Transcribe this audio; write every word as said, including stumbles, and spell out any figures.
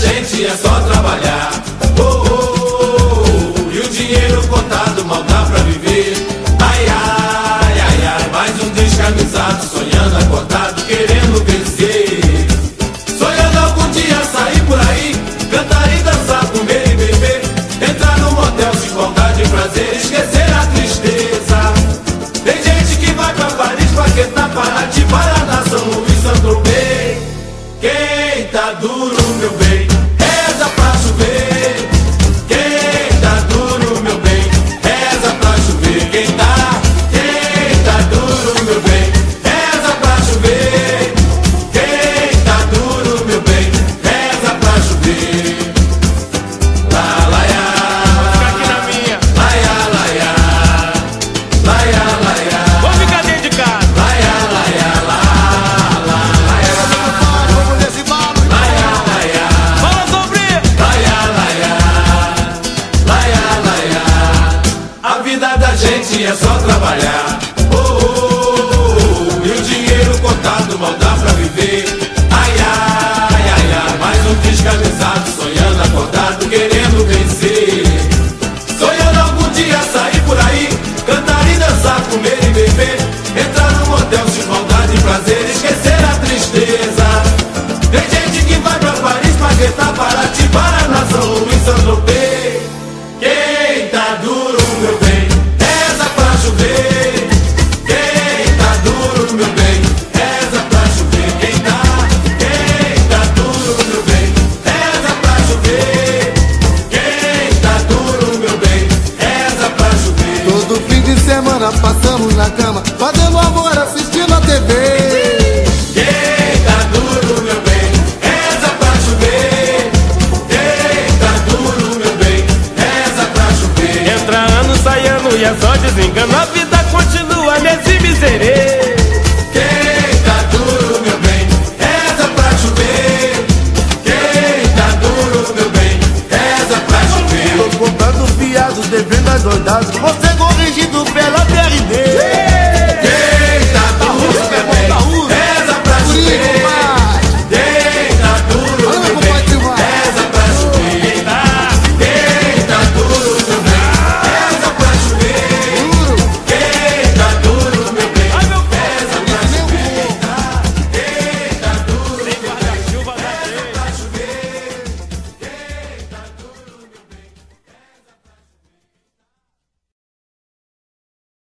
gente é só trabalhar. Oh, oh, oh, e o dinheiro contado mal dá pra viver. Ai, ai, ai, ai, mais um descamisado, sonhando acordado, querendo vencer. Sonhando algum dia sair por aí, cantar e dançar, comer e beber, entrar num motel, se empolgar de prazer, esquecer a tristeza. Tem gente que vai pra Paris, Paquetá, Paraty, Paraná, São Luís, Saint-Tropez. Quem tá duro, meu bem,